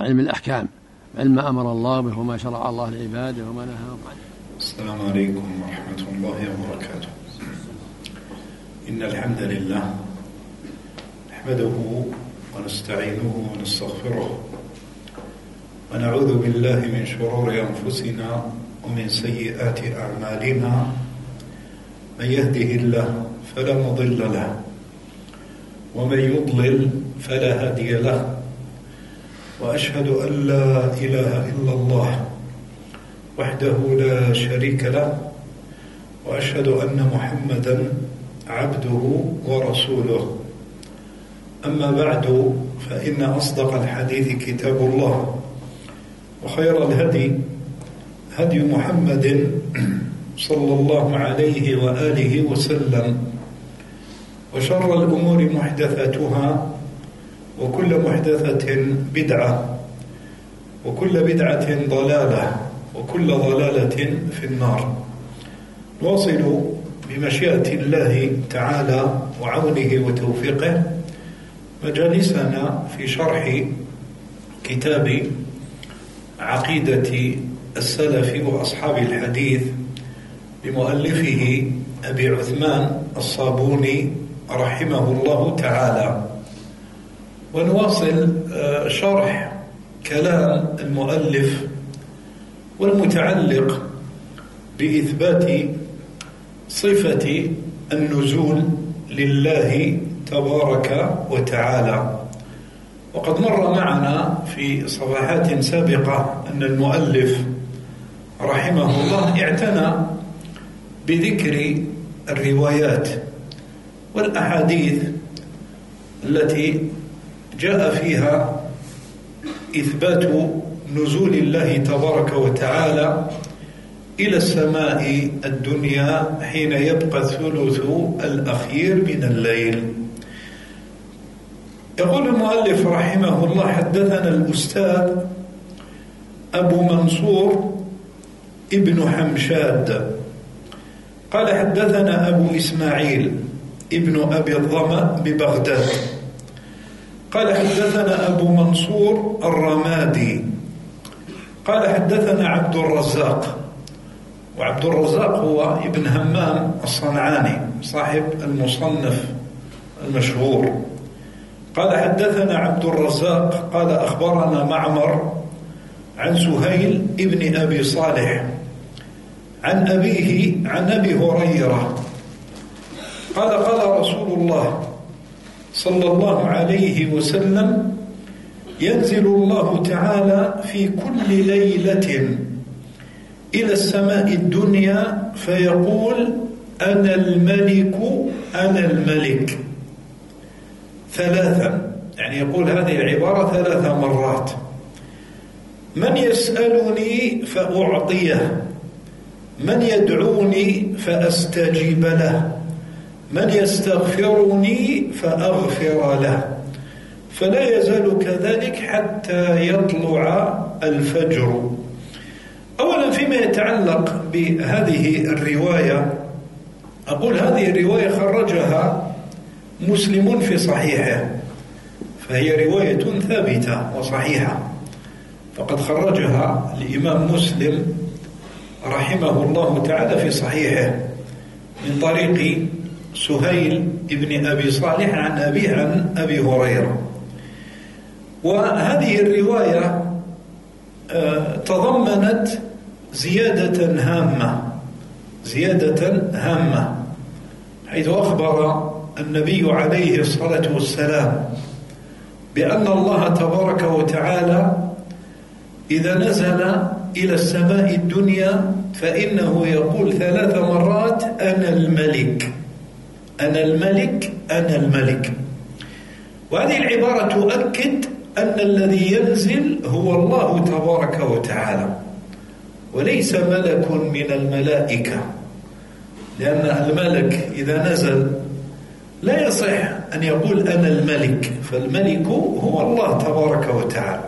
علم الأحكام، علم ما أمر الله به وما شرع الله لعباده وما نهاهم عنه. السلام عليكم ورحمة الله وبركاته. إن الحمد لله نحمده ونستعينه ونستغفره ونعوذ بالله من شرور أنفسنا ومن سيئات أعمالنا. من يهده الله فلا مضل له ومن يضلل فلا هادي له، وأشهد أن لا إله إلا الله وحده لا شريك له، وأشهد أن محمدا عبده ورسوله. أما بعد، فإن أصدق الحديث كتاب الله، وخير الهدي هدي محمد صلى الله عليه وآله وسلم، وشر الأمور محدثاتها، وكل محدثة بدعة، وكل بدعة ضلالة، وكل ضلالة في النار. نواصل بمشيئة الله تعالى وعونه وتوفيقه مجالسنا في شرح كتاب عقيدة السلف وأصحاب الحديث لمؤلفه أبي عثمان الصابوني رحمه الله تعالى. ونواصل شرح كلام المؤلف والمتعلق بإثبات صفة النزول لله تبارك وتعالى. وقد مر معنا في صفحات سابقة أن المؤلف رحمه الله اعتنى بذكر الروايات والأحاديث التي جاء فيها إثبات نزول الله تبارك وتعالى إلى السماء الدنيا حين يبقى الثلث الأخير من الليل. يقول المؤلف رحمه الله: حدثنا الأستاذ أبو منصور ابن حمشاد قال حدثنا أبو إسماعيل ابن أبي الظمأ ببغداد قال حدثنا أبو منصور الرمادي قال حدثنا عبد الرزاق، وعبد الرزاق هو ابن همام الصنعاني صاحب المصنف المشهور. قال حدثنا عبد الرزاق قال أخبرنا معمر عن سهيل ابن أبي صالح عن أبيه عن أبي هريرة قال قال رسول الله صلى الله عليه وسلم: ينزل الله تعالى في كل ليلة إلى السماء الدنيا فيقول: أنا الملك أنا الملك، ثلاثا، يعني يقول هذه العبارة 3 مرات: من يسألني فأعطيه، من يدعوني فأستجيب له، من يستغفرني فأغفر له، فلا يزال كذلك حتى يطلع الفجر. أولا فيما يتعلق بهذه الرواية، أقول هذه الرواية خرجها مسلم في صحيحه، فهي رواية ثابتة وصحيحة، فقد خرجها الإمام مسلم رحمه الله تعالى في صحيحه من طريق سهيل ابن أبي صالح عن أبيه عن أبي هريرة. وهذه الرواية تضمنت زيادة هامة، حيث أخبر النبي عليه الصلاة والسلام بأن الله تبارك وتعالى إذا نزل إلى السماء الدنيا فإنه يقول 3 مرات: أنا الملك أنا الملك أنا الملك. وهذه العبارة تؤكد أن الذي ينزل هو الله تبارك وتعالى، وليس ملك من الملائكة، لأن الملك إذا نزل لا يصح أن يقول أنا الملك، فالملك هو الله تبارك وتعالى،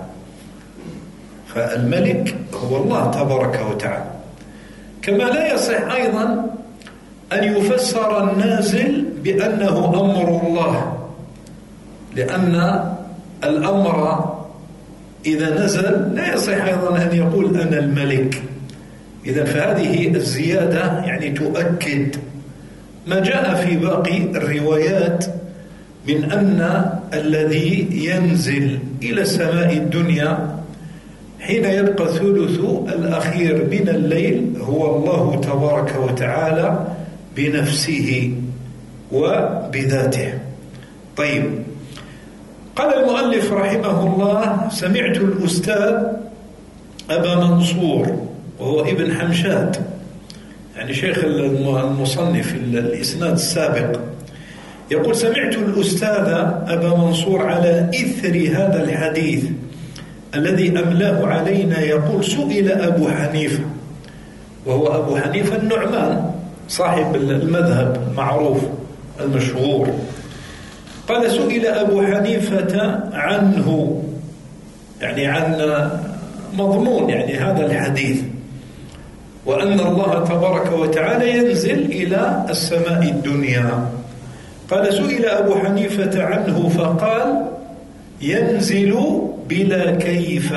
فالملك هو الله تبارك وتعالى. كما لا يصح أيضا أن يفسر النازل بأنه أمر الله، لأن الأمر إذا نزل لا يصح أيضا أن يقول أنا الملك. إذا فهذه الزيادة يعني تؤكد ما جاء في باقي الروايات من أن الذي ينزل إلى السماء الدنيا حين يبقى ثلث الأخير من الليل هو الله تبارك وتعالى بنفسه وبذاته. طيب، قال المؤلف رحمه الله: سمعت الأستاذ أبا منصور، وهو ابن حمشاد يعني شيخ المصنف الإسناد السابق، يقول: سمعت الأستاذ أبا منصور على إثر هذا الحديث الذي أملاه علينا يقول: سئل أبو حنيفة، وهو أبو حنيفة النعمان صاحب المذهب المعروف المشهور، قال: سئل أبو حنيفة عنه، يعني عن مضمون يعني هذا الحديث، وأن الله تبارك وتعالى ينزل إلى السماء الدنيا. قال: سئل أبو حنيفة عنه فقال: ينزل بلا كيف،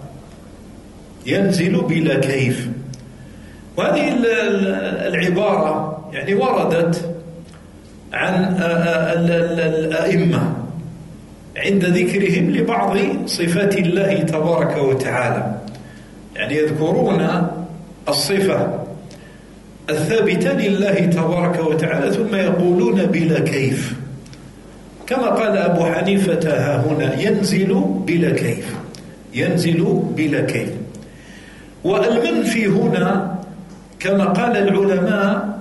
ينزل بلا كيف. وهذه العبارة يعني وردت عن الأئمة عند ذكرهم لبعض صفات الله تبارك وتعالى، يعني يذكرون الصفة الثابتة لله تبارك وتعالى ثم يقولون بلا كيف، كما قال أبو حنيفة ها هنا: ينزل بلا كيف، ينزل بلا كيف. والمنفي هنا كما قال العلماء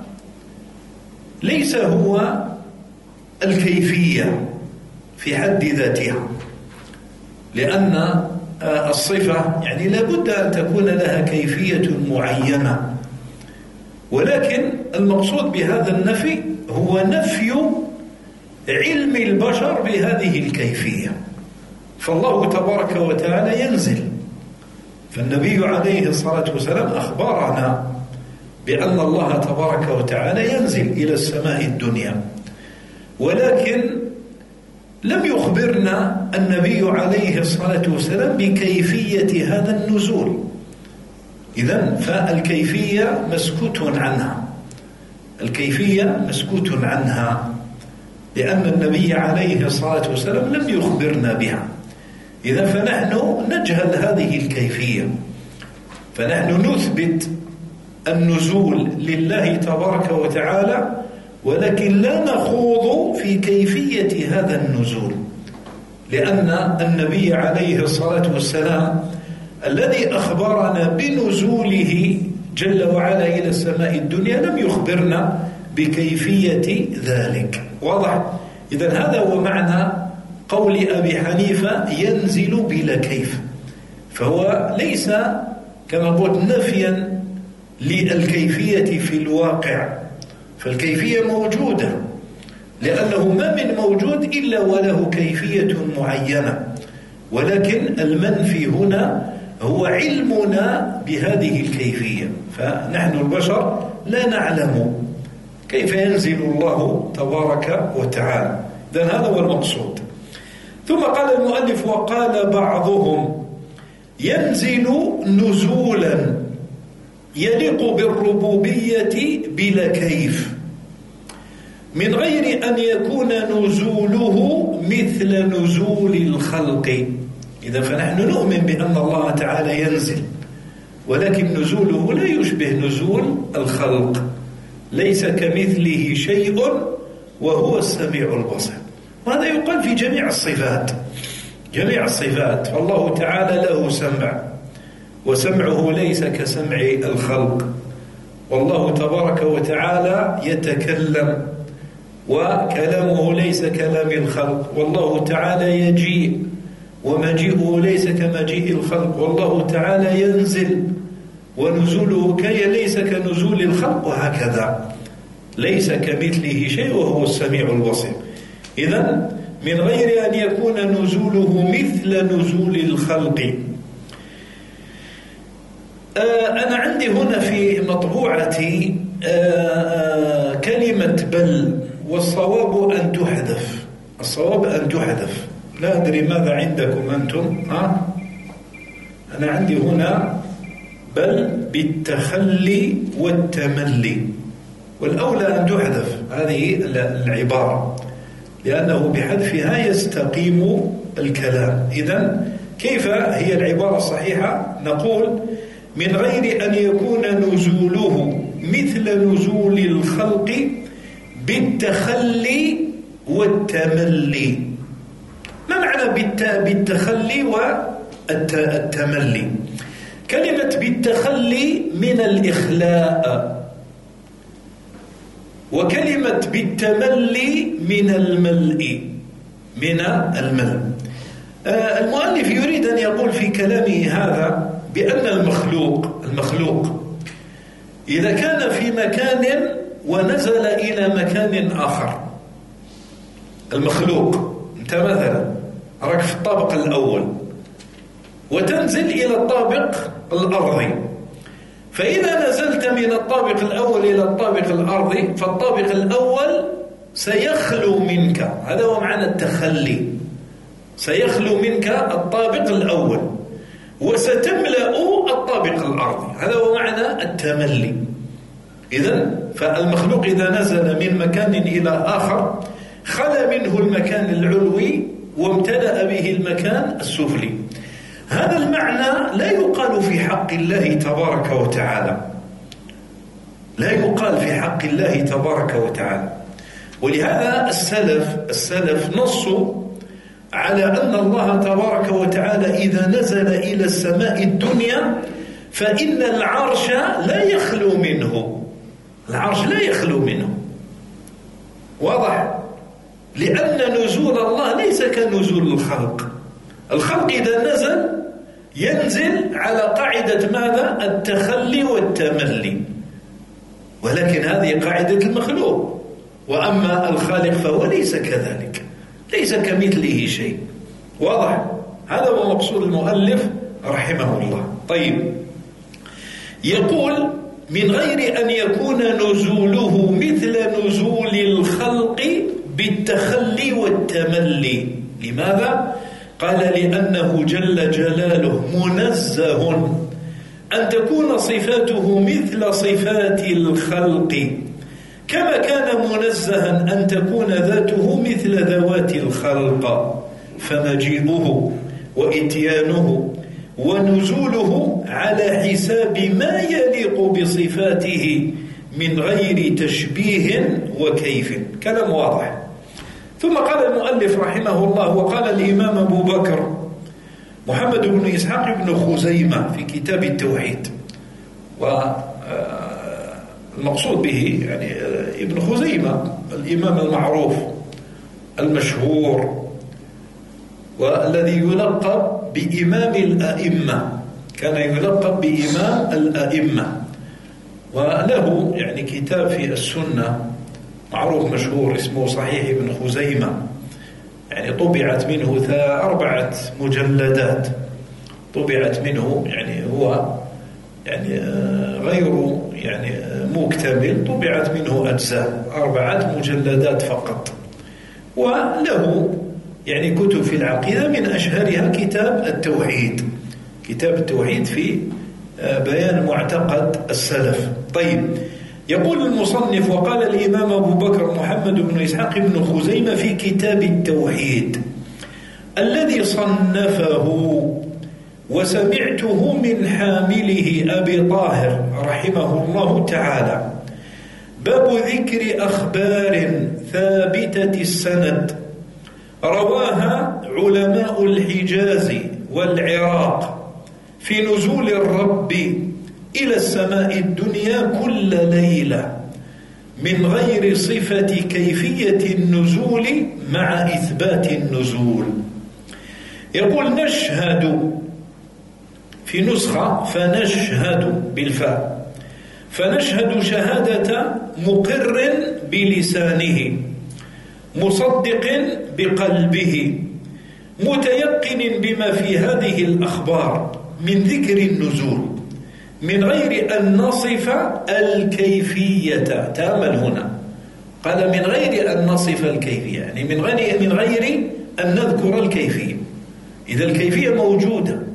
ليس هو الكيفية في حد ذاتها، لأن الصفة يعني لابد أن تكون لها كيفية معينة، ولكن المقصود بهذا النفي هو نفي علم البشر بهذه الكيفية. فالله تبارك وتعالى ينزل، فالنبي عليه الصلاة والسلام أخبرنا بأن الله تبارك وتعالى ينزل إلى السماء الدنيا، ولكن لم يخبرنا النبي عليه الصلاة والسلام بكيفية هذا النزول. إذن فالكيفية مسكوت عنها، الكيفية مسكوت عنها، لأن النبي عليه الصلاة والسلام لم يخبرنا بها. إذن فنحن نجهل هذه الكيفية، فنحن نثبت النزول لله تبارك وتعالى، ولكن لا نخوض في كيفية هذا النزول، لأن النبي عليه الصلاة والسلام الذي أخبرنا بنزوله جل وعلا إلى السماء الدنيا لم يخبرنا بكيفية ذلك. واضح؟ إذن هذا هو معنى قول أبي حنيفة ينزل بلا كيف، فهو ليس كما قلت نفيا للكيفية في الواقع، فالكيفية موجودة، لأنه ما من موجود إلا وله كيفية معينة، ولكن المنفي هنا هو علمنا بهذه الكيفية، فنحن البشر لا نعلم كيف ينزل الله تبارك وتعالى. إذن هذا هو المقصود. ثم قال المؤلف: وقال بعضهم ينزل نزولا يليق بالربوبية بلا كيف، من غير أن يكون نزوله مثل نزول الخلق. إذا فنحن نؤمن بأن الله تعالى ينزل، ولكن نزوله لا يشبه نزول الخلق، ليس كمثله شيء وهو السميع البصير. وهذا يقال في جميع الصفات، جميع الصفات. فالله تعالى له سمع، وسمعه ليس كسمع الخلق، والله تبارك وتعالى يتكلم وكلامه ليس كلام الخلق، والله تعالى يجيء ومجيئه ليس كمجيء الخلق، والله تعالى ينزل ونزوله ليس كنزول الخلق، وهكذا ليس كمثله شيء وهو السميع البصير. إذن من غير أن يكون نزوله مثل نزول الخلق. أنا عندي هنا في مطبوعتي كلمة بل، والصواب أن تحذف، الصواب أن تحذف. لا أدري ماذا عندكم أنتم. أنا عندي هنا بل بالتخلي والتملي، والأولى أن تحذف هذه العبارة لأنه بحذفها يستقيم الكلام. إذن كيف هي العبارة الصحيحة؟ نقول من غير أن يكون نزوله مثل نزول الخلق بالتخلي والتملي. ما معنى بالتخلي والتملي؟ كلمة بالتخلي من الإخلاء، وكلمة بالتملي من الملء، المؤلف يريد أن يقول في كلامه هذا بأن المخلوق إذا كان في مكان ونزل إلى مكان آخر، المخلوق أنت مثلا راك في الطابق الأول وتنزل إلى الطابق الأرضي، فإذا نزلت من الطابق الأول إلى الطابق الأرضي فالطابق الأول سيخلو منك، هذا هو معنى التخلي، سيخلو منك الطابق الأول وستملأ الطابق الأرضي، هذا هو معنى التملي. إذن فالمخلوق إذا نزل من مكان إلى آخر خلى منه المكان العلوي وامتلأ به المكان السفلي. هذا المعنى لا يقال في حق الله تبارك وتعالى، لا يقال في حق الله تبارك وتعالى. ولهذا السلف نصوا على أن الله تبارك وتعالى إذا نزل إلى السماء الدنيا فإن العرش لا يخلو منه، العرش لا يخلو منه، واضح؟ لأن نزول الله ليس كنزول الخلق إذا نزل ينزل على قاعدة ماذا؟ التخلي والتملي، ولكن هذه قاعدة المخلوق، وأما الخالق فهو ليس كذلك، ليس كمثله شيء، واضح؟ هذا هو مقصود المؤلف رحمه الله. طيب، يقول من غير أن يكون نزوله مثل نزول الخلق بالتخلي والتملي. لماذا؟ قال لأنه جل جلاله منزه أن تكون صفاته مثل صفات الخلق، كما كان منزها أن تكون ذاته مثل ذوات الخلق، فمجيئه وإتيانه ونزوله على حساب ما يليق بصفاته من غير تشبيه وكيف. كلام واضح. ثم قال المؤلف رحمه الله: وقال الإمام أبو بكر محمد بن إسحاق بن خزيمة في كتاب التوحيد، والمقصود به يعني ابن خزيمة الإمام المعروف المشهور والذي يلقب بإمام الأئمة، كان يلقب بإمام الأئمة، وله يعني كتاب في السنة معروف مشهور اسمه صحيح ابن خزيمة، يعني طبعت منه 4 مجلدات، طبعت منه، يعني هو يعني غير يعني مكتمل، طبعت منه أجزاء 4 مجلدات فقط. وله يعني كتب في العقيدة، من أشهرها كتاب التوحيد، كتاب التوحيد في بيان معتقد السلف. طيب، يقول المصنف: وقال الإمام أبو بكر محمد بن إسحاق بن خزيمة في كتاب التوحيد الذي صنفه وسمعته من حامله أبي طاهر رحمه الله تعالى: باب ذكر أخبار ثابتة السند رواها علماء الحجاز والعراق في نزول الرب إلى السماء الدنيا كل ليلة من غير صفة كيفية النزول مع إثبات النزول. يقول: نشهد في نسخة فنشهد بالفاء، فنشهد شهادة مقر بلسانه مصدق بقلبه متيقن بما في هذه الأخبار من ذكر النزول من غير أن نصف الكيفية. تأمل هنا، قال من غير أن نصف الكيفية، يعني من غير أن نذكر الكيفية. إذا الكيفية موجودة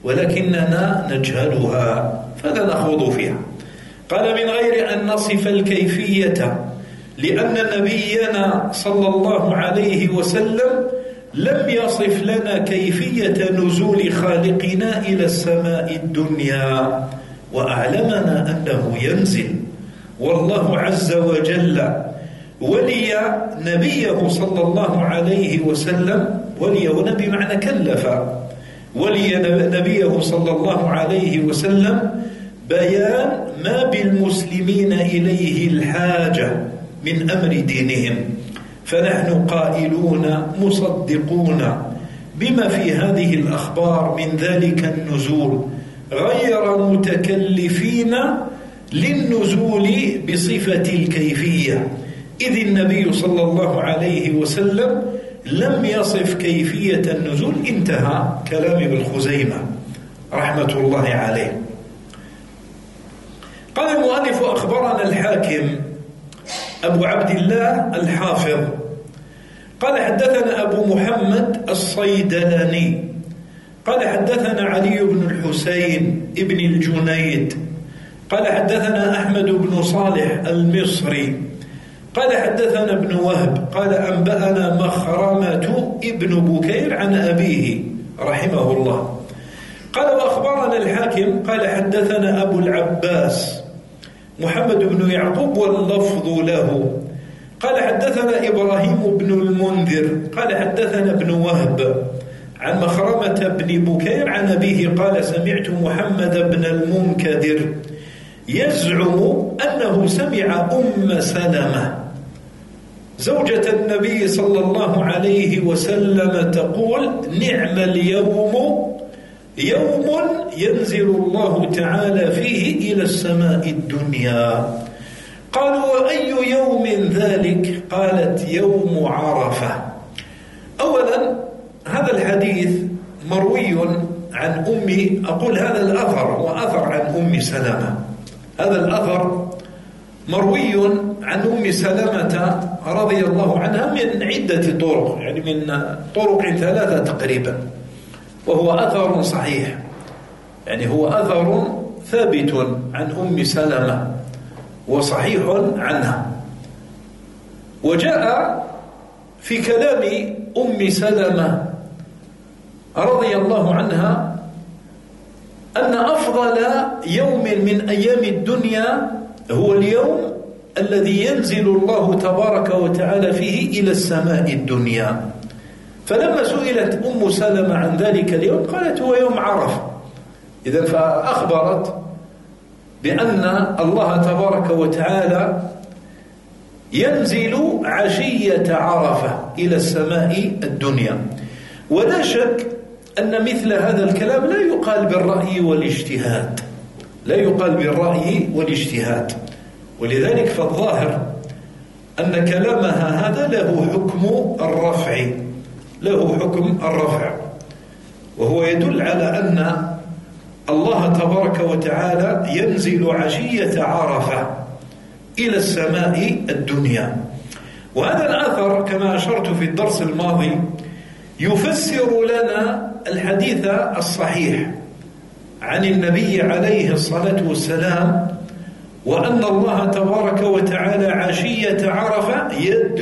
ولكننا نجهلها فلا نخوض فيها. قال من غير أن نصف الكيفية، لأن نبينا صلى الله عليه وسلم لم يصف لنا كيفية نزول خالقنا إلى السماء الدنيا، وأعلمنا أنه ينزل، والله عز وجل ولي نبيه صلى الله عليه وسلم، ولي ونبي معنى كلف، ولي نبيه صلى الله عليه وسلم بيان ما بالمسلمين إليه الحاجة من أمر دينهم، فنحن قائلون مصدقون بما في هذه الأخبار من ذلك النزول، غير متكلفين للنزول بصفة الكيفية، إذ النبي صلى الله عليه وسلم لم يصف كيفية النزول. انتهى كلام ابن خزيمة رحمة الله عليه. قال المؤلف: أخبرنا الحاكم أبو عبد الله الحافظ قال حدثنا أبو محمد الصيدلاني قال حدثنا علي بن الحسين ابن الجنيد قال حدثنا أحمد بن صالح المصري قال حدثنا ابن وهب قال أنبأنا مخرمة ابن بكير عن أبيه رحمه الله قال: وأخبرنا الحاكم قال حدثنا أبو العباس محمد بن يعقوب واللفظ له قال حدثنا إبراهيم بن المنذر قال حدثنا ابن وهب عن مخرمة بن بكير عن أبيه قال: سمعت محمد بن المنكدر يزعم أنه سمع أم سلمة زوجة النبي صلى الله عليه وسلم تقول: نعم اليوم يوم ينزل الله تعالى فيه إلى السماء الدنيا. قالوا: وأي يوم ذلك؟ قالت: يوم عرفة. أولا هذا الحديث مروي عن أقول هذا الأثر هو أثر عن أم سلمة، هذا الأثر مروي عن أم سلمة رضي الله عنها من عدة طرق، يعني من طرق 3 تقريبا، وهو أثر صحيح، يعني هو أثر ثابت عن أم سلمة وصحيح عنها. وجاء في كلام أم سلمة رضي الله عنها أن أفضل يوم من أيام الدنيا هو اليوم الذي ينزل الله تبارك وتعالى فيه إلى السماء الدنيا. فلما سئلت أم سلمة عن ذلك اليوم قالت: هو يوم عرفة. إذن فأخبرت بأن الله تبارك وتعالى ينزل عشية عرفة إلى السماء الدنيا. ولا شك أن مثل هذا الكلام لا يقال بالرأي والاجتهاد، لا يقال بالرأي والاجتهاد، ولذلك فالظاهر أن كلامها هذا له حكم الرفع، له حكم الرفع، وهو يدل على أن الله تبارك وتعالى ينزل عشية عرفة إلى السماء الدنيا. وهذا الأثر كما أشرت في الدرس الماضي يفسر لنا الحديث الصحيح عن النبي عليه الصلاة والسلام، وأن الله تبارك وتعالى عشية عرفة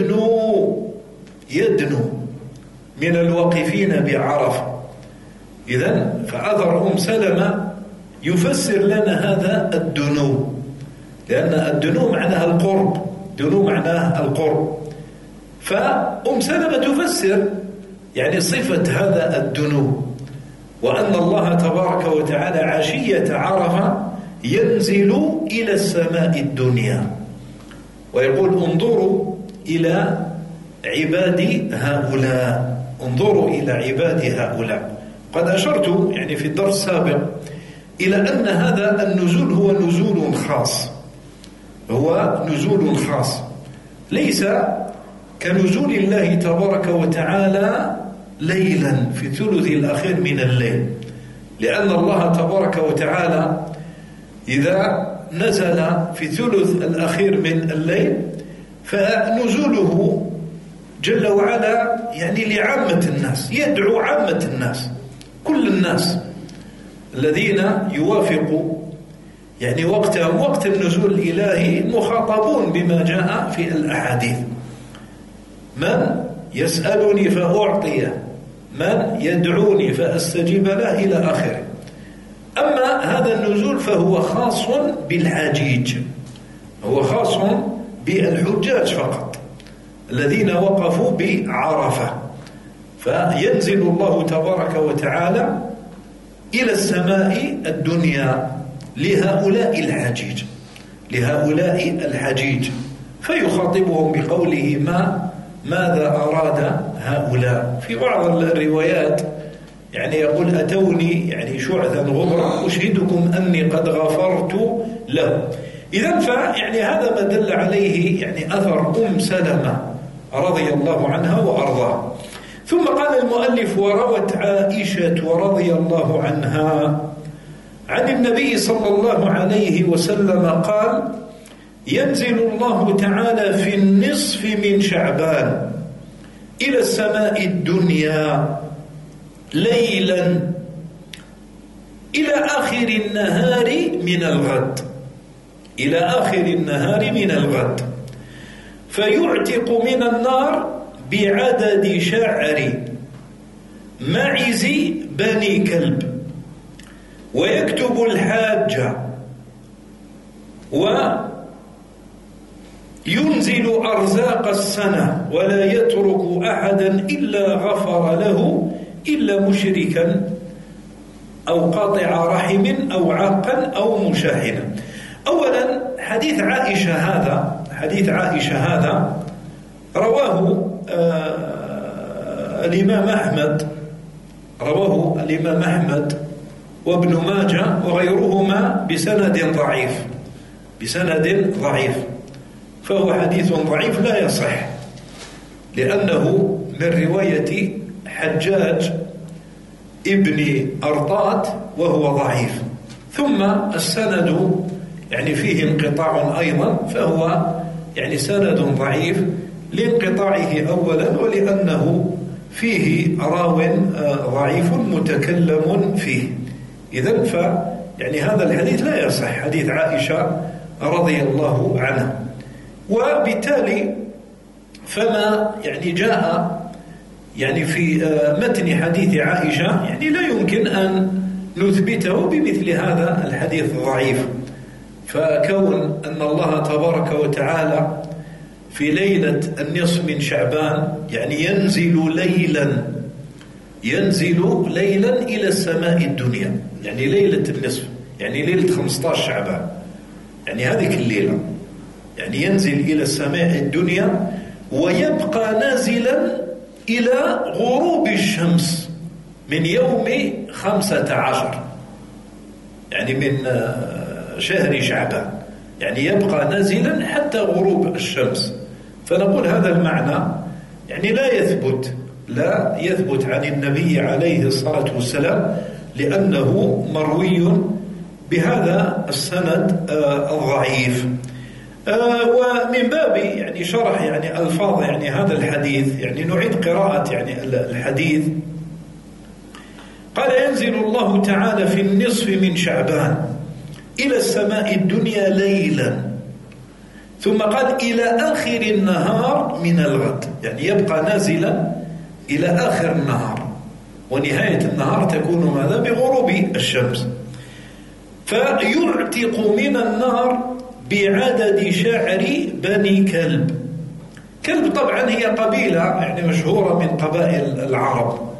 يدنو من الواقفين بعرفة. إذن فأثر أم سلمة يفسر لنا هذا الدنو، لأن الدنو معناها القرب، دنو معناها القرب، فأم سلمة تفسر يعني صفة هذا الدنو، وأن الله تبارك وتعالى عشية عرفة ينزل إلى السماء الدنيا ويقول: انظروا إلى عباد هؤلاء، انظروا إلى عباد هؤلاء. قد أشرت يعني في الدرس السابق إلى أن هذا النزول هو نزول خاص، هو نزول خاص، ليس كنزول الله تبارك وتعالى ليلا في الثلث الأخير من الليل، لأن الله تبارك وتعالى إذا نزل في الثلث الأخير من الليل فنزوله جل وعلا يعني لعامة الناس، يدعو عامة الناس، كل الناس، الذين يوافقوا يعني وقتهم وقت النزول الإلهي مخاطبون بما جاء في الأحاديث. من يسألني فأعطيه، من يدعوني فأستجيب له، إلى آخره. أما هذا النزول فهو خاص بالحجيج، هو خاص بالحجاج فقط الذين وقفوا بعرفة. فينزل الله تبارك وتعالى إلى السماء الدنيا لهؤلاء الحجيج، لهؤلاء الحجيج، فيخاطبهم بقوله ماذا أراد هؤلاء. في بعض الروايات يعني يقول أتوني يعني شعثا غبرا أشهدكم أني قد غفرت له. إذن فيعني هذا ما دل عليه يعني أثر سلمة رضي الله عنها وأرضاها. ثم قال المؤلف: وروت عائشة رضي الله عنها عن النبي صلى الله عليه وسلم قال: ينزل الله تعالى في النصف من شعبان إلى السماء الدنيا ليلا إلى آخر النهار من الغد، إلى آخر النهار من الغد، فيعتق من النار بعدد شعر معز بني كلب، ويكتب الحاج، وينزل أرزاق السنة، ولا يترك أحدا إلا غفر له إلا مشركا أو قاطع رحم أو عاقا أو مشاحنا. أولا حديث عائشة هذا رواه الإمام أحمد وابن ماجه وغيرهما بسند ضعيف، فهو حديث ضعيف لا يصح، لأنه من رواية حجاج ابن أرطات وهو ضعيف، ثم السند يعني فيه انقطاع أيضا، فهو يعني سند ضعيف لانقطاعه أولا، ولأنه فيه راو ضعيف متكلم فيه. إذن يعني هذا الحديث لا يصح، حديث عائشة رضي الله عنها. وبالتالي فما يعني جاء يعني في متن حديث عائشة يعني لا يمكن أن نثبته بمثل هذا الحديث الضعيف. فكون أن الله تبارك وتعالى في ليلة النصف من شعبان يعني ينزل ليلا إلى السماء الدنيا، يعني ليلة النصف، يعني ليلة 15 شعبان، يعني هذه الليلة يعني ينزل إلى السماء الدنيا، ويبقى نازلا إلى غروب الشمس من يوم 15 يعني من شهر شعبان، يعني يبقى نازلا حتى غروب الشمس. فنقول هذا المعنى يعني لا يثبت عن النبي عليه الصلاة والسلام، لأنه مروي بهذا السند الضعيف. ومن باب يعني شرح يعني ألفاظ يعني هذا الحديث يعني نعيد قراءة يعني الحديث. قال: ينزل الله تعالى في النصف من شعبان إلى السماء الدنيا ليلا، ثم قال: إلى آخر النهار من الغد، يعني يبقى نازلا إلى آخر النهار، ونهاية النهار تكون ماذا؟ بغروب الشمس. فيعتق من النار بعدد شعر بني كلب. كلب طبعا هي قبيلة يعني مشهورة من قبائل العرب،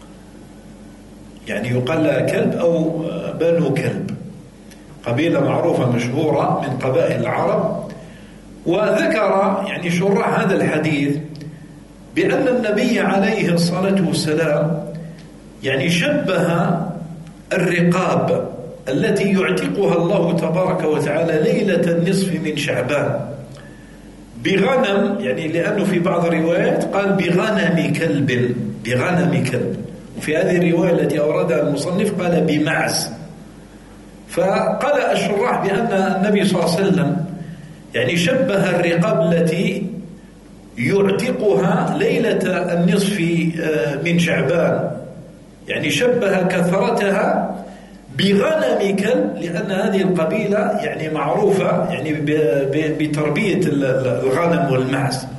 يعني يقال لها كلب أو بنو كلب، قبيلة معروفة مشهورة من قبائل العرب. وذكر يعني شراح هذا الحديث بأن النبي عليه الصلاة والسلام يعني شبه الرقاب التي يعتقها الله تبارك وتعالى ليلة النصف من شعبان بغنم، يعني لأنه في بعض الروايات قال بغنم كلب، وفي هذه الرواية التي أوردها المصنف قال بمعز. فقال الشراح بأن النبي صلى الله عليه وسلم يعني شبه الرقاب التي يعتقها ليلة النصف من شعبان، يعني شبه كثرتها بغنم كلب، لأن هذه القبيلة يعني معروفة يعني بتربية الغنم والمعز،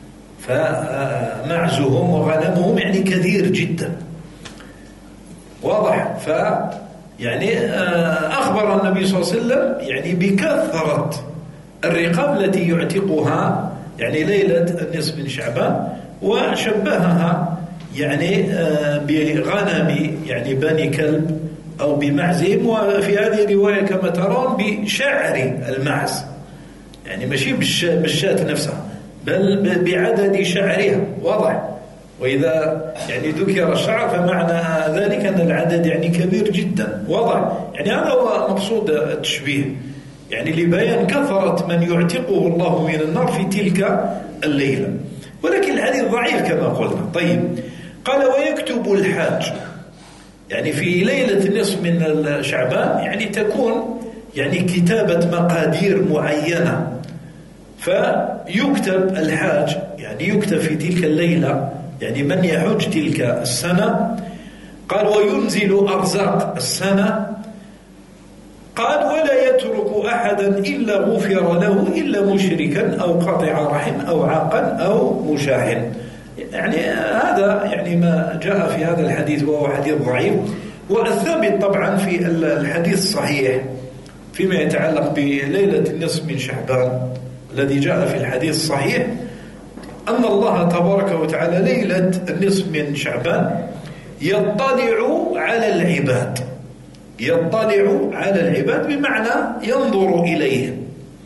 فمعزهم وغنمهم يعني كثير جدا، واضح. يعني أخبر النبي صلى الله عليه وسلم يعني بكثرة الرقاب التي يعتقها يعني ليلة النصف من شعبان، وشبهها يعني بغنم يعني بني كلب أو بمعزهم، وفي هذه الرواية كما ترون بشعر المعز، يعني ماشي بالشاة نفسها بل بعدد شعرها، واضح. وإذا يعني ذكر الشعر فمعنى ذلك أن العدد يعني كبير جدا، واضح. يعني هذا هو مقصود التشبيه، يعني لبيان كثرة من يعتقه الله من النار في تلك الليلة. ولكن الحديث ضعيف كما قلنا. طيب، قال ويكتب الحاج، يعني في ليلة النصف من شعبان يعني تكون يعني كتابة مقادير معينة، فيكتب الحاج، يعني يكتب في تلك الليلة يعني من يحج تلك السنة. قال وينزل أرزاق السنة. قال ولا يترك أحدا إلا غفر له إلا مشركا أو قاطع رحم أو عاقا أو مشاحن. يعني هذا يعني ما جاء في هذا الحديث، وهو حديث ضعيف. والثابت طبعا في الحديث الصحيح فيما يتعلق بليلة النصف من شعبان الذي جاء في الحديث الصحيح أن الله تبارك وتعالى ليلة النصف من شعبان يطلع على العباد، يطلع على العباد بمعنى ينظر إليهم،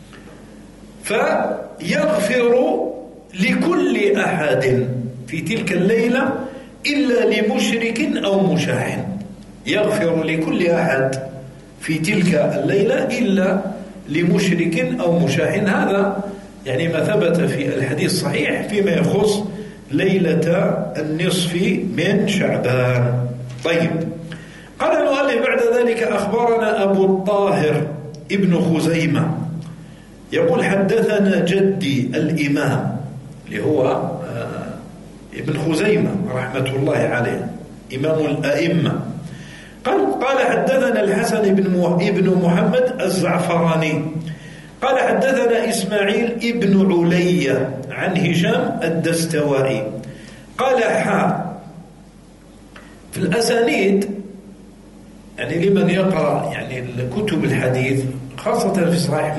فيغفر لكل أحد في تلك الليلة إلا لمشرك أو مشاحن. يغفر لكل أحد في تلك الليلة إلا لمشرك أو مشاحن. هذا يعني ما ثبت في الحديث الصحيح فيما يخص ليلة النصف من شعبان. طيب، قال المؤلف بعد ذلك أخبرنا أبو الطاهر ابن خزيمة يقول حدثنا جدي الإمام اللي هو ابن خزيمة رحمة الله عليه إمام الأئمة. قال حدثنا الحسن ابن محمد الزعفراني قال حدثنا إسماعيل ابن علي عن هشام الدستوائي قال في الأسانيد، يعني لمن يقرأ يعني كتب الحديث خاصة في صحيح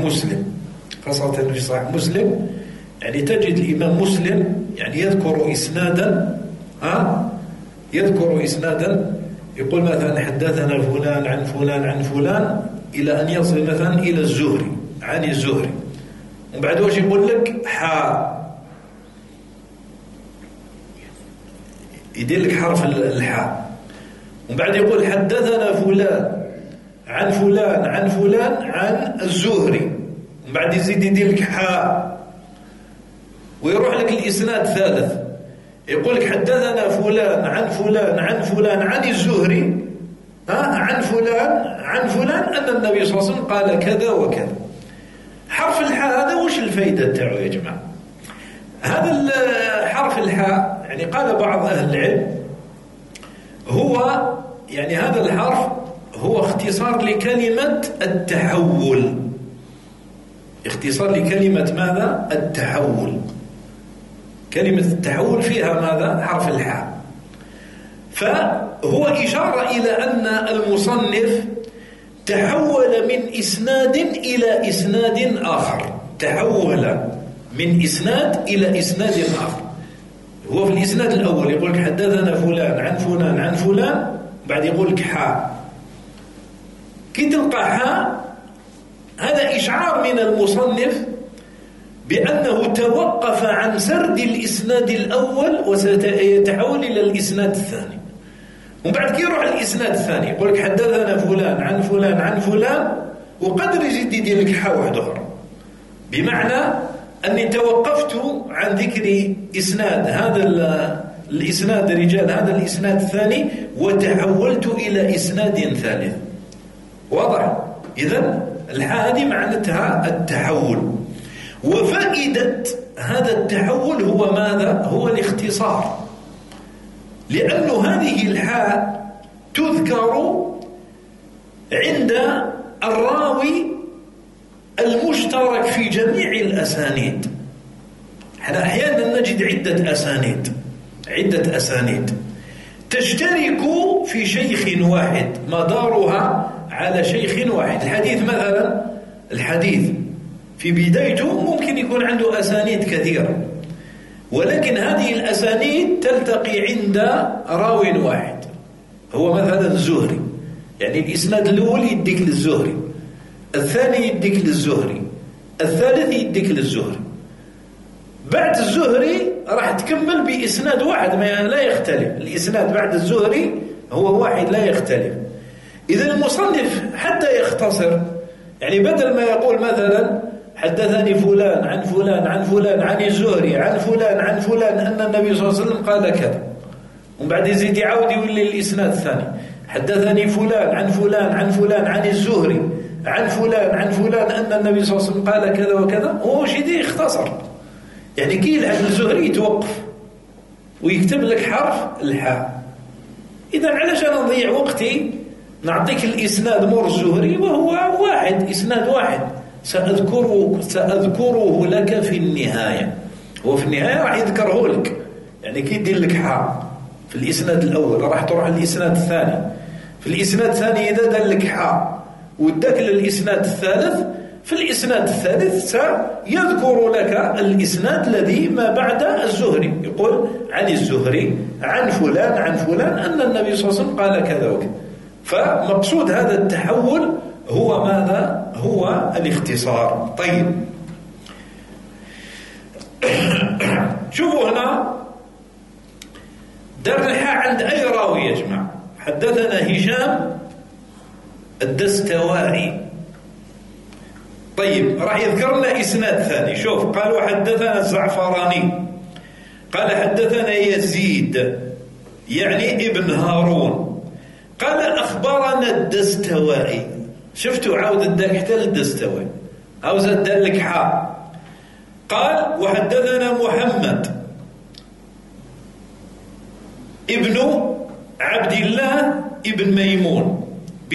مسلم يعني تجد الإمام مسلم يعني يذكر إسنادا يقول مثلا حدثنا فلان عن فلان عن فلان إلى أن يصل مثلا إلى الزهري عن الزهري، وبعد واش يقول لك يدير لك حرف الحاء، وبعد يقول حدثنا فلان عن فلان عن فلان عن الزهري، وبعد يزيد يدير لك ويروح لك الإسناد ثالث يقول لك حدثنا فلان عن فلان عن فلان عن الزهري عن فلان أن النبي صلى الله عليه وسلم قال كذا وكذا. حرف الحاء هذا وش الفائدة تاعه يا جماعة؟ هذا حرف الحاء يعني قال بعض أهل العلم هو يعني هذا الحرف هو اختصار لكلمة التحول، اختصار لكلمة ماذا؟ التحول. كلمة التحول فيها ماذا؟ حرف الحاء. فهو إشارة إلى أن المصنف تحول من إسناد إلى إسناد آخر، تحول من إسناد إلى إسناد آخر. هو في الإسناد الأول يقول لك حدثنا فلان عن فلان عن فلان، بعد يقول لك كي تلقى هذا إشعار من المصنف بأنه توقف عن سرد الإسناد الأول وسيتحول إلى الإسناد الثاني، وبعد كي يروح الإسناد الثاني يقول لك حدثنا فلان عن فلان عن فلان، وقدر يزيد يدير لك واحد أخرى، بمعنى أني توقفت عن ذكر إسناد هذا الإسناد رجال هذا الإسناد الثاني وتحولت إلى إسناد ثالث. واضح؟ إذن هذه معناتها التحول. وفائدة هذا التحول هو ماذا؟ هو الاختصار، لأن هذه الحاء تذكر عند الراوي المشترك في جميع الأسانيد. احنا أحيانا نجد عدة أسانيد تشترك في شيخ واحد مدارها على شيخ واحد. الحديث مثلا، الحديث في بدايته ممكن يكون عنده أسانيد كثيرة، ولكن هذه الأسانيد تلتقي عند راو واحد، هو مثلا الزهري، يعني الإسناد الأول يديك للزهري، الثاني يديك للزهري، الثالث يديك للزهري. بعد الزهري راح تكمل بإسناد واحد لا يختلف، الإسناد بعد الزهري هو واحد لا يختلف. إذا المصنف حتى يختصر، يعني بدل ما يقول مثلا حدثني فلان عن فلان عن فلان عن الزهري عن فلان عن فلان أن النبي صلى الله عليه وسلم قال كذا، ومن بعد يزيد يعاود يقول لي الإسناد الثاني حدثني فلان عن فلان عن فلان عن الزهري عن فلان عن فلان أن النبي صلى الله عليه وسلم قال كذا وكذا، هو شيء يختصر. يعني كي يلحق الزهري يتوقف ويكتب لك حرف الحاء. إذا علشان نضيع وقتي نعطيك الإسناد مر الزهري وهو واحد، إسناد واحد سأذكره لك في النهاية. هو في النهاية راح يذكره لك، يعني كي يدير لك حاء في الإسناد الأول راح تروح للإسناد الثاني، في الإسناد الثاني إذا دار لك حاء ودك للإسناد الثالث، في الإسناد الثالث سيذكر لك الإسناد الذي ما بعد الزهري، يقول عن الزهري عن فلان عن فلان أن النبي صلى الله عليه وسلم قال كذا وكذا. فمقصود هذا التحول هو ماذا؟ هو الاختصار. طيب شوفوا هنا در الحاء عند أي راوي يا جماعة. حدثنا هشام الدستوائي. طيب راح يذكر لنا إسناد ثاني. شوف قالوا حدثنا الزعفراني قال حدثنا يزيد يعني ابن هارون قال أخبرنا الدستوائي. شفتوا عاود الدال حتى للدستوائي، عاوز الدال لك حاء. قال وحدثنا محمد ابن عبد الله ابن ميمون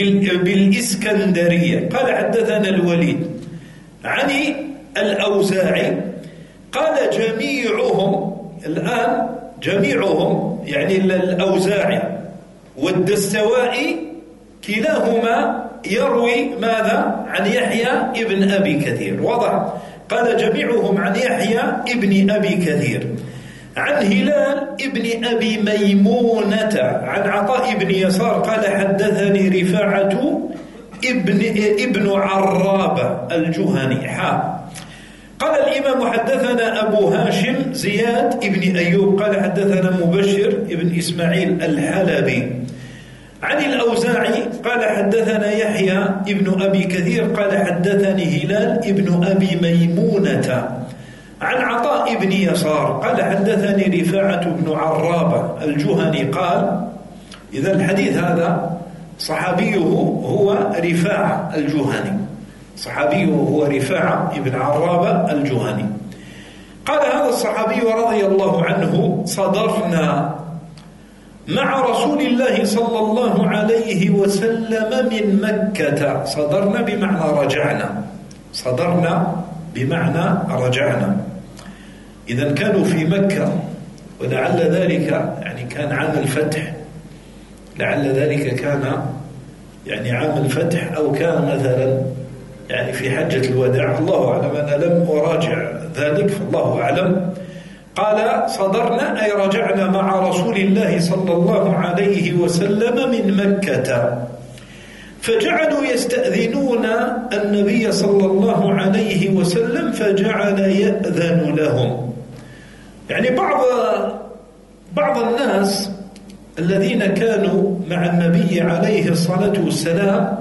بالإسكندرية قال حدثنا الوليد عن الأوزاعي قال جميعهم، الآن جميعهم يعني الأوزاعي والدستوائي كلاهما يروي ماذا؟ عن يحيى ابن أبي كثير. واضح؟ قال جميعهم عن يحيى ابن أبي كثير عن هلال ابن أبي ميمونة عن عطاء بن يسار قال حدثني رفاعة ابن عرابة الجهني. قال الإمام حدثنا أبو هاشم زياد ابن أيوب قال حدثنا مبشر ابن إسماعيل الحلبي عن الأوزاعي قال حدثنا يحيى ابن أبي كثير قال حدثني هلال ابن أبي ميمونة عن عطاء بن يسار قال حدثني رفاعة بن عرابة الجهني قال. إذا الحديث هذا صحابيه هو رفاعة الجهني، صحابيه هو رفاعة بن عرابة الجهني. قال هذا الصحابي رضي الله عنه صدرنا مع رسول الله صلى الله عليه وسلم من مكة. صدرنا بمعنى رجعنا، صدرنا بمعنى رجعنا. إذا كانوا في مكة ولعل ذلك يعني كان عام الفتح، لعل ذلك كان يعني عام الفتح أو كان مثلا يعني في حجة الوداع، الله أعلم، أنا لم أراجع ذلك فالله أعلم. قال صدرنا أي رجعنا مع رسول الله صلى الله عليه وسلم من مكة فجعلوا يستأذنون النبي صلى الله عليه وسلم فجعل يأذن لهم. يعني بعض الناس الذين كانوا مع النبي عليه الصلاة والسلام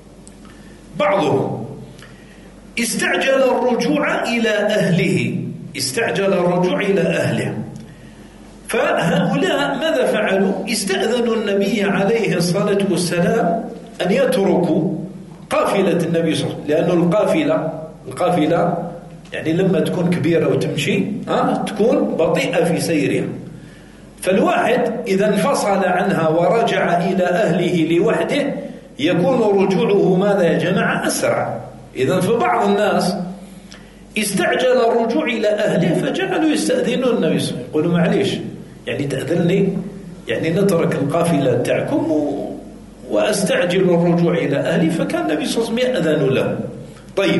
بعضهم استعجل الرجوع إلى أهله، استعجل الرجوع إلى أهله. فهؤلاء ماذا فعلوا؟ استأذنوا النبي عليه الصلاة والسلام أن يتركوا قافلة النبي صلى الله عليه وسلم، لأنه القافلة يعني لما تكون كبيرة وتمشي تكون بطيئة في سيرها، فالواحد إذا انفصل عنها ورجع إلى أهله لوحده يكون رجوعه ماذا يا جماعة؟ أسرع. إذن فبعض الناس استعجل الرجوع إلى أهله فجعلوا يستأذنون النبي صلى الله عليه وسلم، يقولوا معليش يعني تأذنني، يعني نترك القافلة تاعكم وأستعجل الرجوع إلى أهلي. فكان النبي صلى الله عليه وسلم يأذن له. طيب،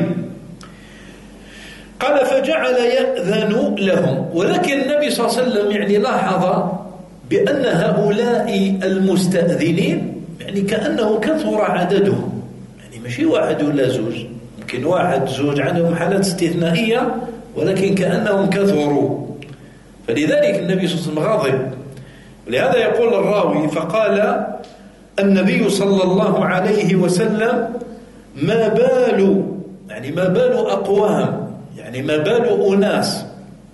قال فجعل يأذن لهم، ولكن النبي صلى الله عليه وسلم يعني لاحظ بأن هؤلاء المستأذنين يعني كأنه كثر عددهم، يعني ماشي واحد ولا زوج، يمكن واحد زوج عندهم حالات استثنائية، ولكن كأنهم كثروا. فلذلك النبي صلى الله عليه وسلم غضب. ولهذا يقول الراوي فقال النبي صلى الله عليه وسلم ما بال أقوام، يعني ما بال أناس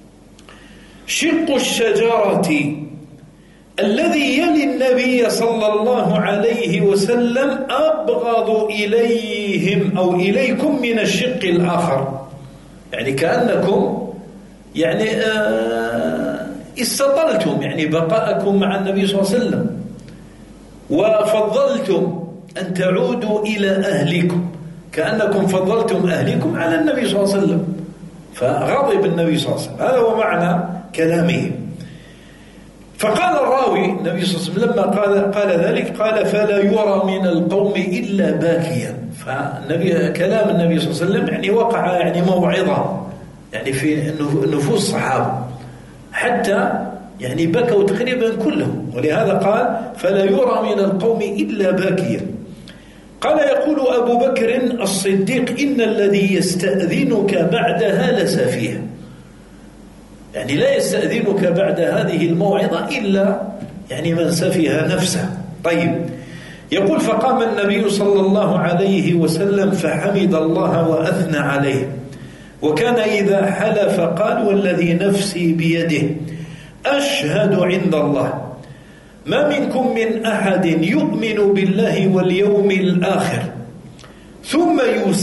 شق الشجرة الذي يلي النبي صلى الله عليه وسلم أبغض إليهم أو إليكم من الشق الآخر، يعني كأنكم يعني استطلتم يعني بقاءكم مع النبي صلى الله عليه وسلم، وفضلتم أن تعودوا إلى أهلكم، كأنكم فضلتم أهلكم على النبي صلى الله عليه وسلم. فغضب النبي صلى الله عليه وسلم. هذا هو معنى كلامه. فقال الراوي النبي صلى الله عليه وسلم لما قال ذلك قال فلا يرى من القوم إلا باكيا. كلام النبي صلى الله عليه وسلم يعني وقع يعني موعظة يعني في نفوس الصحابة، حتى يعني بكوا تقريبا كلهم. ولهذا قال فلا يرى من القوم إلا باكيا. قال يقول أبو بكر الصديق إن الذي يستأذنك بعدها لسفيه، يعني لا يستأذنك بعد هذه الموعظة إلا يعني من سفه نفسه. طيب، يقول فقام النبي صلى الله عليه وسلم فحمد الله وأثنى عليه، وكان إذا حلف قال والذي نفسي بيده أشهد عند الله ما منكم من أحد يؤمن بالله واليوم الآخر ثم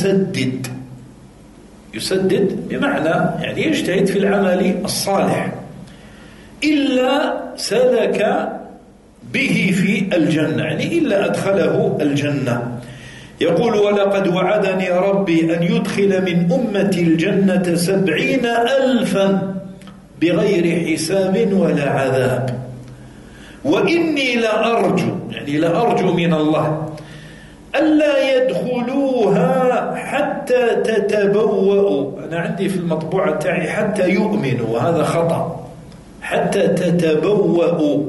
يسدد بمعنى يعني يجتهد في العمل الصالح إلا سلك به في الجنة، يعني إلا أدخله الجنة. يقول ولقد وعدني ربي أن يدخل من أمتي الجنة 70,000 بغير حساب ولا عذاب، وإني لأرجو من الله ألا يدخلوها حتى تتبوأوا. أنا عندي في المطبوعة تاعي حتى يؤمنوا، وهذا خطأ، حتى تتبوأوا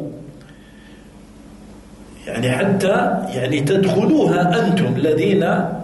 يعني حتى يعني تدخلوها أنتم الذين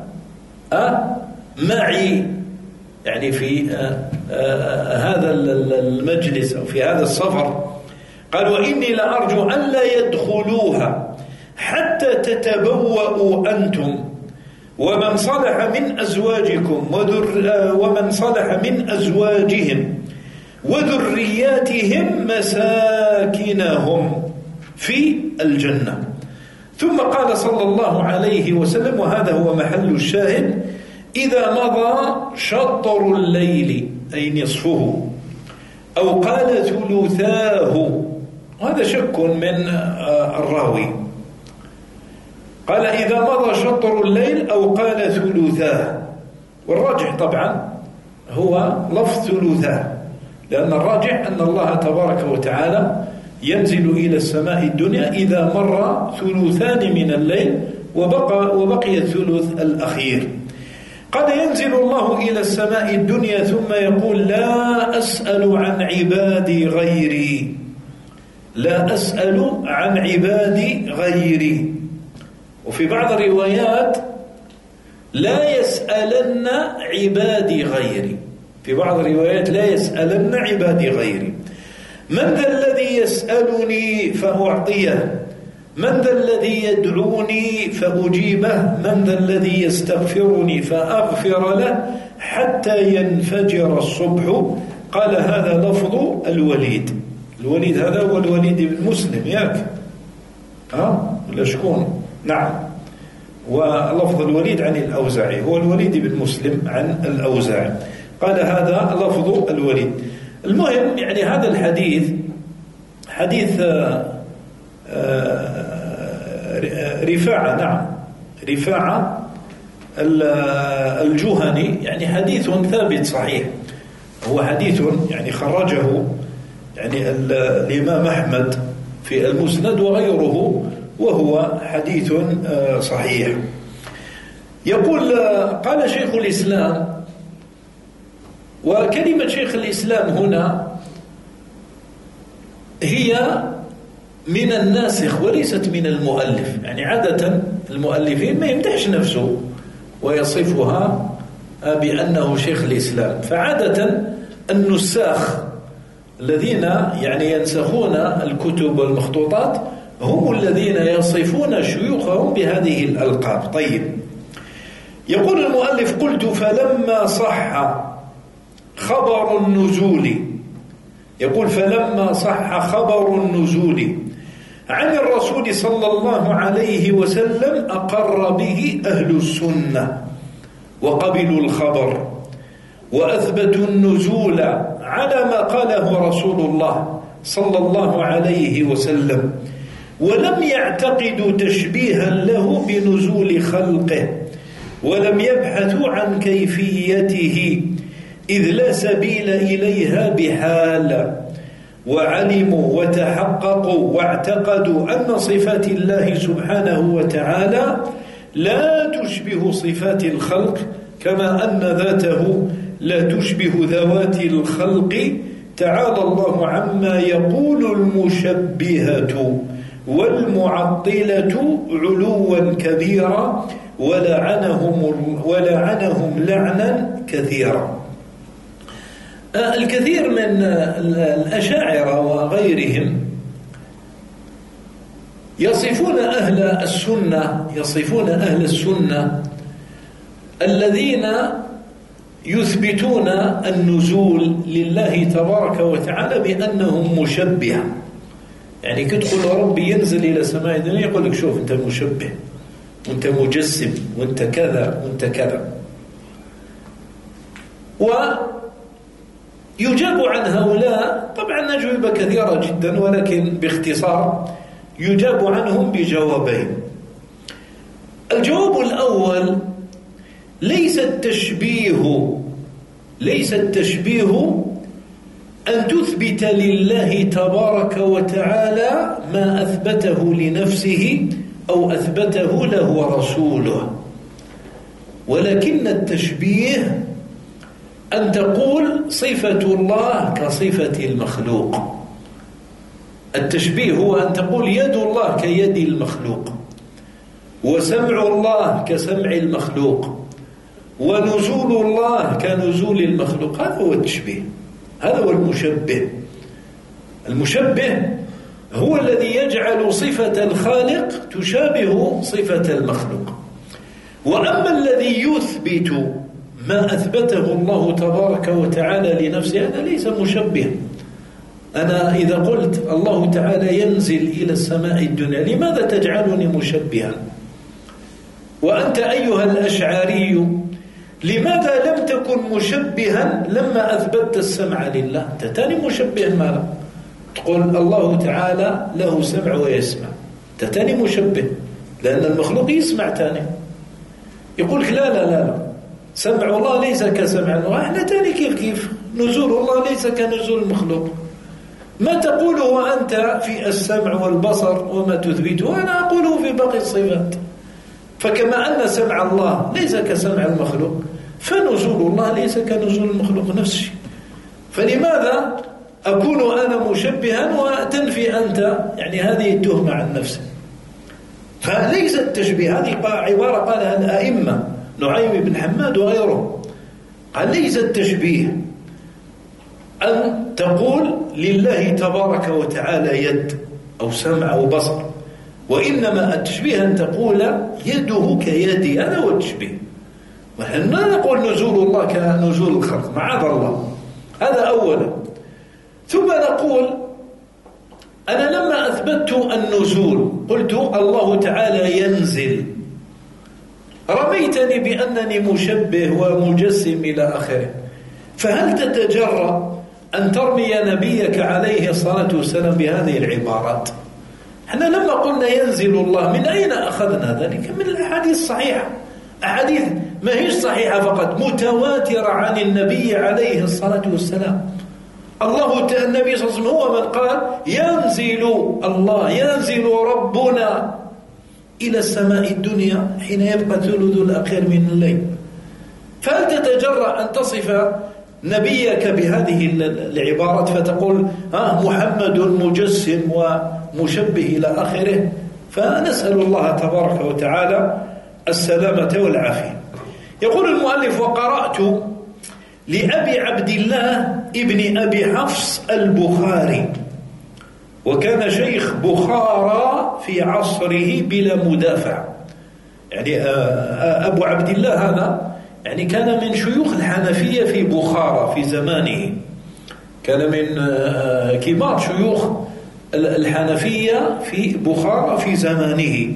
معي يعني في هذا المجلس أو في هذا السفر. قال وإني لأرجو أن لا يدخلوها حتى تتبوأوا أنتم ومن صلح من أزواجكم ومن صلح من أزواجهم وذرياتهم مساكنهم في الجنة. ثم قال صلى الله عليه وسلم وهذا هو محل الشاهد إذا مضى شطر الليل أي نصفه أو قال ثلثاه، وهذا شك من الراوي، قال إذا مضى شطر الليل أو قال ثلثاه، والراجح طبعا هو لفظ ثلثاه، لأن الراجح أن الله تبارك وتعالى ينزل إلى السماء الدنيا إذا مر ثلثان من الليل وبقي الثلث الأخير. قد ينزل الله إلى السماء الدنيا ثم يقول لا أسأل عن عبادي غيري، لا أسأل عن عبادي غيري. وفي بعض الروايات لا يسألن عبادي غيري، في بعض الروايات لا يسألن عبادي غيري. من ذا الذي يسألني فأعطيه، من ذا الذي يدعوني فأجيبه، من ذا الذي يستغفرني فأغفر له حتى ينفجر الصبح. قال هذا لفظ الوليد هذا هو الوليد بن مسلم ياك ولا شكون؟ نعم، ولفظ الوليد عن الأوزاعي، هو الوليد بن مسلم عن الأوزاعي. قال هذا لفظ الوليد. المهم يعني هذا الحديث حديث رفاعة، نعم رفاعة الجهني، يعني حديث ثابت صحيح، هو حديث يعني خرجه يعني الإمام أحمد في المسند وغيره، وهو حديث صحيح. يقول قال شيخ الإسلام، وكلمة شيخ الإسلام هنا هي من الناسخ وليست من المؤلف، يعني عادة المؤلفين ما يمدحش نفسه ويصفها بأنه شيخ الإسلام، فعادة النساخ الذين يعني ينسخون الكتب والمخطوطات هم الذين يصفون شيوخهم بهذه الألقاب. طيب، يقول المؤلف: قلت فلما صح خبر النزول، يقول فلما صح خبر النزول عن الرسول صلى الله عليه وسلم أقر به أهل السنة وقبلوا الخبر وأثبتوا النزول على ما قاله رسول الله صلى الله عليه وسلم، ولم يعتقدوا تشبيها له بنزول خلقه، ولم يبحثوا عن كيفيته إذ لا سبيل إليها بحال، وعلموا وتحققوا واعتقدوا أن صفات الله سبحانه وتعالى لا تشبه صفات الخلق، كما أن ذاته لا تشبه ذوات الخلق، تعالى الله عما يقول المشبهة والمعطلة علوا كبيرا، ولعنهم لعنا كثيرا. الكثير من الأشاعرة وغيرهم يصفون أهل السنة الذين يثبتون النزول لله تبارك وتعالى بأنهم مشبهة، يعني كتقول ربي ينزل إلى سماء الدنيا يقول لك شوف أنت مشبه وأنت مجسم وأنت كذا وأنت كذا. ويجاب عن هؤلاء طبعا أجوبة كثيرة جدا، ولكن باختصار يجاب عنهم بجوابين. الجواب الأول: ليس التشبيه أن تثبت لله تبارك وتعالى ما أثبته لنفسه أو أثبته له رسوله، ولكن التشبيه أن تقول صفة الله كصفة المخلوق. التشبيه هو أن تقول يد الله كيد المخلوق، وسمع الله كسمع المخلوق، ونزول الله كنزول المخلوق. هذا هو التشبيه، هذا هو المشبه. المشبه هو الذي يجعل صفة الخالق تشابه صفة المخلوق. وأما الذي يثبت ما أثبته الله تبارك وتعالى لنفسه هذا ليس مشبه. أنا إذا قلت الله تعالى ينزل إلى السماء الدنيا، لماذا تجعلني مشبها؟ وأنت أيها الأشعري لماذا لم تكن مشبها لما أثبتت السمع لله؟ أنت تاني مشبه ماذا؟ تقول الله تعالى له سمع ويسمع، أنت تاني مشبه، لأن المخلوق يسمع تاني. يقول لك لا سمع الله ليس كسمع الله، احنا تاني كيف نزول الله ليس كنزول المخلوق. ما تقوله أنت في السمع والبصر وما تثبته أنا أقوله في باقي الصفات. فكما أن سمع الله ليس كسمع المخلوق، فنزول الله ليس كنزول المخلوق، نفس الشيء. فلماذا أكون أنا مشبها وتنفي أنت يعني هذه التهمة عن نفسك؟ فليس التشبيه، هذه عبارة قالها الأئمة نعيم بن حماد وغيره، قال ليس التشبيه أن تقول لله تبارك وتعالى يد أو سمع أو بصر، وإنما التشبيه أن تقول يده كيدي، هذا هو التشبيه. ونحن لا نقول نزول الله كنزول الخلق، معاذ الله، هذا أولا. ثم نقول أنا لما أثبتت النزول قلت الله تعالى ينزل، رميتني بأنني مشبه ومجسم إلى آخره. فهل تتجرأ أن ترمي نبيك عليه الصلاة والسلام بهذه العبارات؟ احنا لما قلنا ينزل الله من أين أخذنا ذلك؟ من الأحاديث الصحيحة، أحاديث ما هيش صحيحة فقط، متواترة عن النبي عليه الصلاة والسلام. النبي صلى الله عليه وسلم هو من قال ينزل الله، ينزل ربنا إلى السماء الدنيا حين يبقى ثلث الأخير من الليل. فهل تتجرأ أن تصف نبيك بهذه العبارات فتقول محمد مجسم ومشبه إلى آخره؟ فنسأل الله تبارك وتعالى السلامة والعافية. يقول المؤلف: وقرأت لأبي عبد الله ابن أبي حفص البخاري، وكان شيخ بخارى في عصره بلا مدافع. يعني أبو عبد الله هذا يعني كان من شيوخ الحنفية في بخارى في زمانه، كان من كبار شيوخ الحنفية في بخارى في زمانه.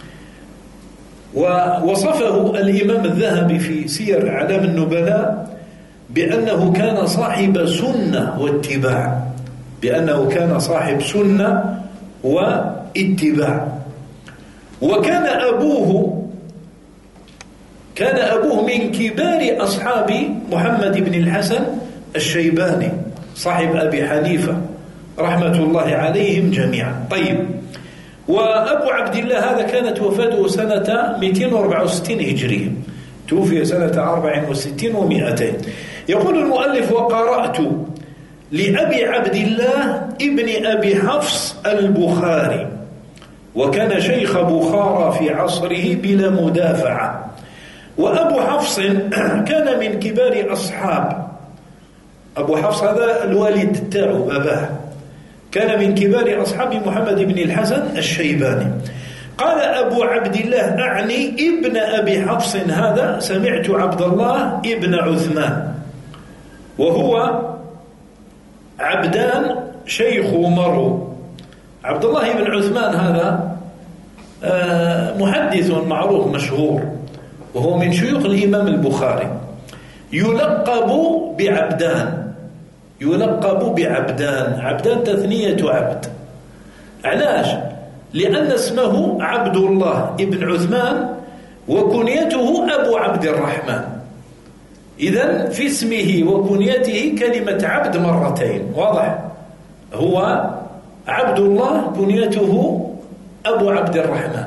ووصفه الإمام الذهبي في سير أعلام النبلاء بأنه كان صاحب سنة واتباع، بأنه كان صاحب سنة واتباع. وكان أبوه من كبار أصحاب محمد بن الحسن الشيباني صاحب أبي حنيفة رحمة الله عليهم جميعا. طيب، وأبو عبد الله هذا كانت وفاته سنة 264 هجرية، توفي سنة 64 و200. يقول المؤلف: وقرأت لأبي عبد الله ابن أبي حفص البخاري، وكان شيخ بخارى في عصره بلا مدافعة. وأبو حفص كان من كبار أصحاب، أبو حفص هذا الوالد تاعو باباه، كان من كبار أصحاب محمد بن الحسن الشيباني. قال أبو عبد الله أعني ابن أبي حفص هذا سمعت عبد الله ابن عثمان، وهو عبدان شيخ مرو. عبد الله بن عثمان هذا محدث معروف مشهور، وهو من شيوخ الإمام البخاري، يلقب بعبدان. عبدان تثنية عبد. علاش؟ لأن اسمه عبد الله ابن عثمان وكنيته أبو عبد الرحمن. إذن في اسمه وكنيته كلمة عبد مرتين، واضح؟ هو عبد الله كنيته أبو عبد الرحمن.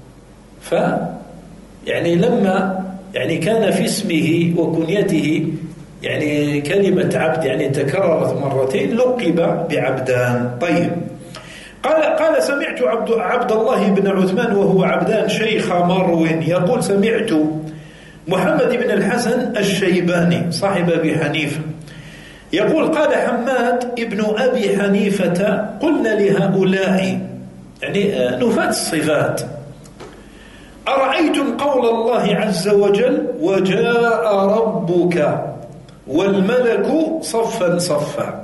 يعني لما يعني كان في اسمه وكنيته يعني كلمة عبد يعني تكررت مرتين لقب بعبدان. طيب، قال سمعت عبد الله بن عثمان وهو عبدان شيخ مرو يقول: سمعت محمد بن الحسن الشيباني صاحب أبي حنيفة يقول: قال حماد ابن أبي حنيفة: قلنا لهؤلاء يعني نفاة الصفات: أرأيتم قول الله عز وجل: وجاء ربك والملك صفا صفا.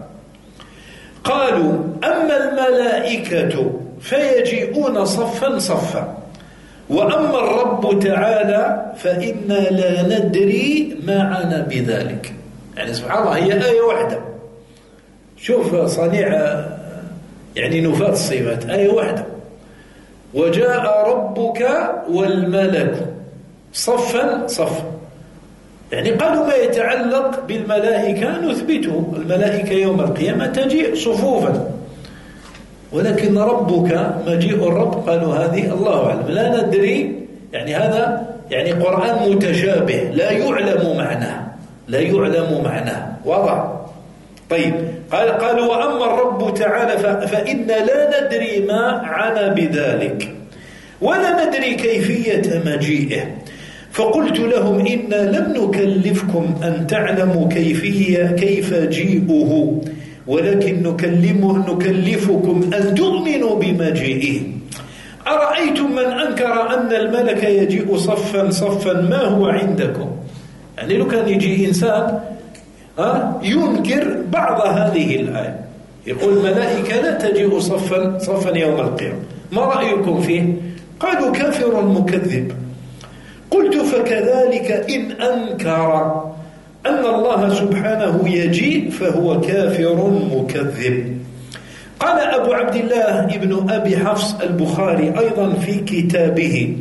قالوا: أما الملائكة فيجيئون صفا صفا، وأما الرب تعالى فإنا لا ندري ما عنا بذلك. يعني سبحان الله، هي آية واحدة. شوف صنيع يعني نفاة الصفات، آية واحدة: وجاء ربك والملك صفا صفا. يعني قالوا ما يتعلق بالملائكة نثبته، الملائكة يوم القيامة تجيء صفوفا، ولكن ربك مجيء الرب قالوا هذه الله أعلم، لا ندري. يعني هذا يعني قرآن متشابه لا يعلم معناه، واضح؟ طيب، قالوا: وأما الرب تعالى فإنا لا ندري ما عنا بذلك ولا ندري كيفية مجيئه. فقلت لهم: إنا لم نكلفكم أن تعلموا كيف جيئه، ولكن نكلفكم أن تؤمنوا بمجيئه. أرأيتم من أنكر أن الملك يجيء صفا صفا ما هو عندكم؟ يعني لو كان يجي إنسان ينكر بعض هذه الآية، يقول الملائكة لا تجيء صفا صفا يوم القيامة، ما رأيكم فيه؟ قالوا: كافر مكذب. قلت: فكذلك إن أنكر أن الله سبحانه يجيء فهو كافر مكذب. قال أبو عبد الله ابن أبي حفص البخاري أيضا في كتابه،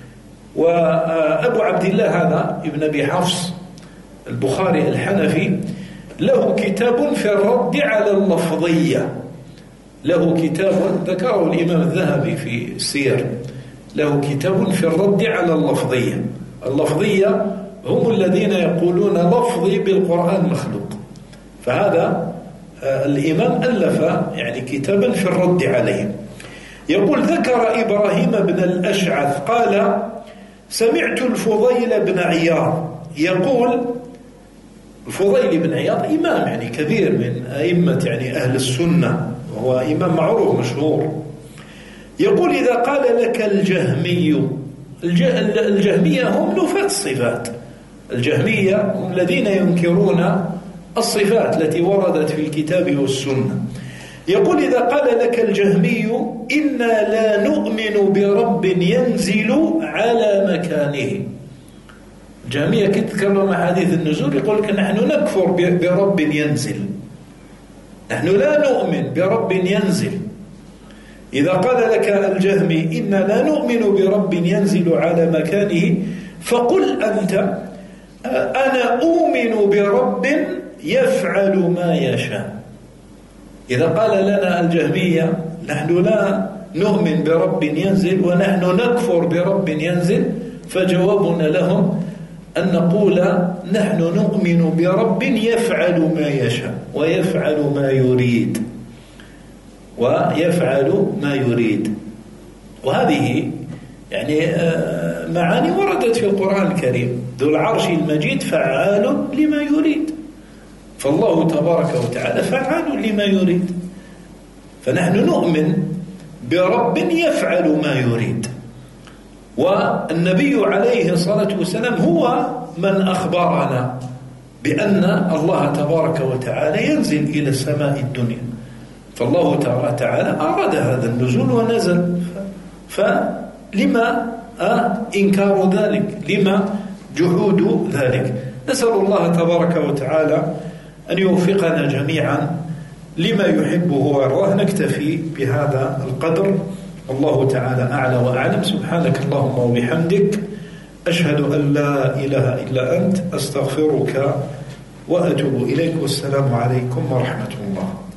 وأبو عبد الله هذا ابن أبي حفص البخاري الحنفي له كتاب في الرد على اللفظية، له كتاب ذكره الإمام الذهبي في السير، له كتاب في الرد على اللفظية. اللفظية هم الذين يقولون لفظي بالقرآن مخلوق، فهذا الإمام ألف يعني كتابا في الرد عليهم. يقول: ذكر إبراهيم بن الأشعث قال: سمعت الفضيل بن عياض يقول، الفضيل بن عياض إمام يعني كبير من أئمة يعني أهل السنة، وهو إمام معروف مشهور، يقول: إذا قال لك الجهمي، الجهمية هم نفاة الصفات، الجهمية هم الذين ينكرون الصفات التي وردت في الكتاب والسنة. يقول: إذا قال لك الجهمي إنا لا نؤمن برب ينزل على مكانه، الجهمية كتكلم حديث النزول يقول لك نحن نكفر برب ينزل، نحن لا نؤمن برب ينزل. إذا قال لك الجهمي إنا لا نؤمن برب ينزل على مكانه فقل أنت أنا أؤمن برب يفعل ما يشاء. إذا قال لنا الجهمية نحن لا نؤمن برب ينزل ونحن نكفر برب ينزل، فجوابنا لهم أن نقول نحن نؤمن برب يفعل ما يشاء ويفعل ما يريد، ويفعل ما يريد. وهذه يعني معاني وردت في القرآن الكريم: ذو العرش المجيد فعال لما يريد، فالله تبارك وتعالى فعال لما يريد، فنحن نؤمن برب يفعل ما يريد. والنبي عليه الصلاة والسلام هو من أخبرنا بأن الله تبارك وتعالى ينزل إلى السماء الدنيا، فالله تعالى أراد هذا النزول ونزل، فلما إنكار ذلك؟ لما جحود ذلك؟ نسأل الله تبارك وتعالى أن يوفقنا جميعا لما يحبه ويرضاه. نكتفي بهذا القدر، الله تعالى أعلى وأعلم. سبحانك اللهم وبحمدك، أشهد أن لا إله إلا أنت، أستغفرك وأتوب إليك، والسلام عليكم ورحمة الله.